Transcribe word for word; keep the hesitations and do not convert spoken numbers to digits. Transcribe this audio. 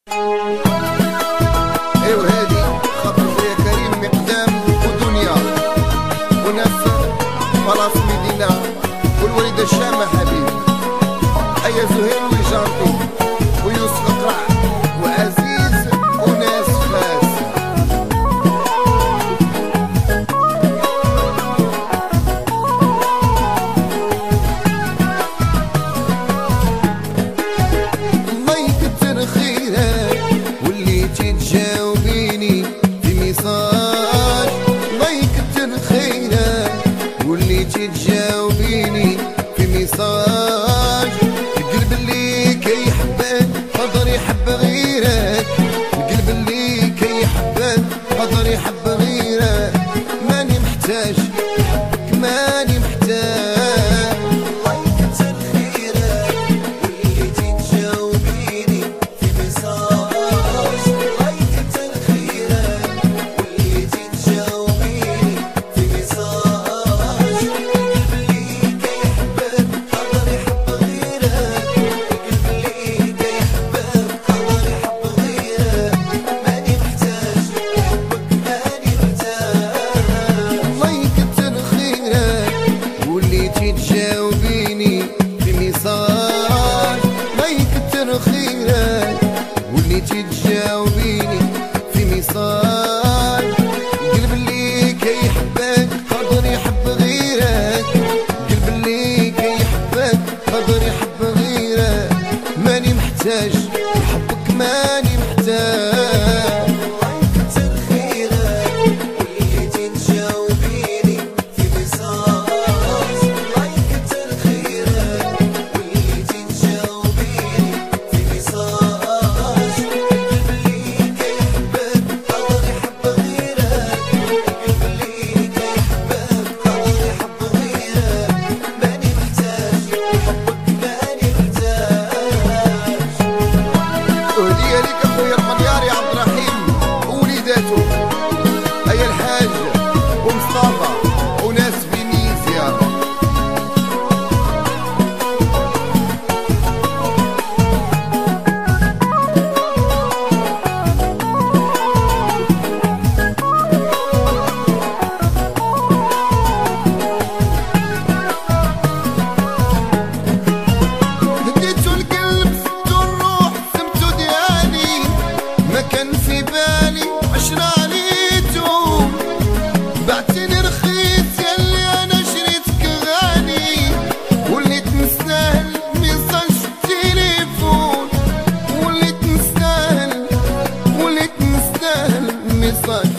ايوا هادي خاطر خويا كريم مقدام ودنيا وناس بلاص مدينة والوليدة الشامة حبيبي أيا زهير وجانطي ويوسف قرع وعزيز وناس فاس. الله يكتر خيرك وليتي تجاوبيني في ميساج، الله يكتر خيرك وليتي تجاوبيني في ميساج. القلب اللي كيحبك قدر يحب غيرك، القلب اللي كيحبك قدر يحب غيرك. ماني محتاج حبك ماني محتاج. الله يكتر خيرك وليتي تجاوبيني في ميساج، الله يكتر خيرك وليتي تجاوبيني في ميساج. القلب اللي كيحبك قدر يحب غيرك، القلب اللي كيحبك قدر يحب غيرك. ماني محتاج حبك ماني محتاج. الله يكتر خيرك وليتي تجاوبيني في ميساج، الله يكتر خيرك وليتي تجاوبيني في ميساج. القلب اللي كيحبك قدر يحب غيرك، القلب اللي كيحبك قدر يحب غيرك. ماني محتاج حبك ماني محتاج. الله يكتر خيرك وليتي تجاوبيني في ميساج، الله يكتر خيرك وليتي تجاوبيني في ميساج. القلب اللي كيحبك قدر يحب غيرك، القلب اللي كيحبك قدر يحب غيرك. ماني محتاج حبك ماني محتاج. وهدية ليك اخويا المنياري عبد الرحيم ووليداته أيا الحاج ومصطفى وناس فينيسيا. هديتو القلب سبتو الروح سمتو ديالي، ما كان في بالي عشرة عليتو. بعتني رخيص ياللي انا شريتك غالي، وليت نستاهل ميساج التليفون، وليت نستاهل وليت نستاهل ميساج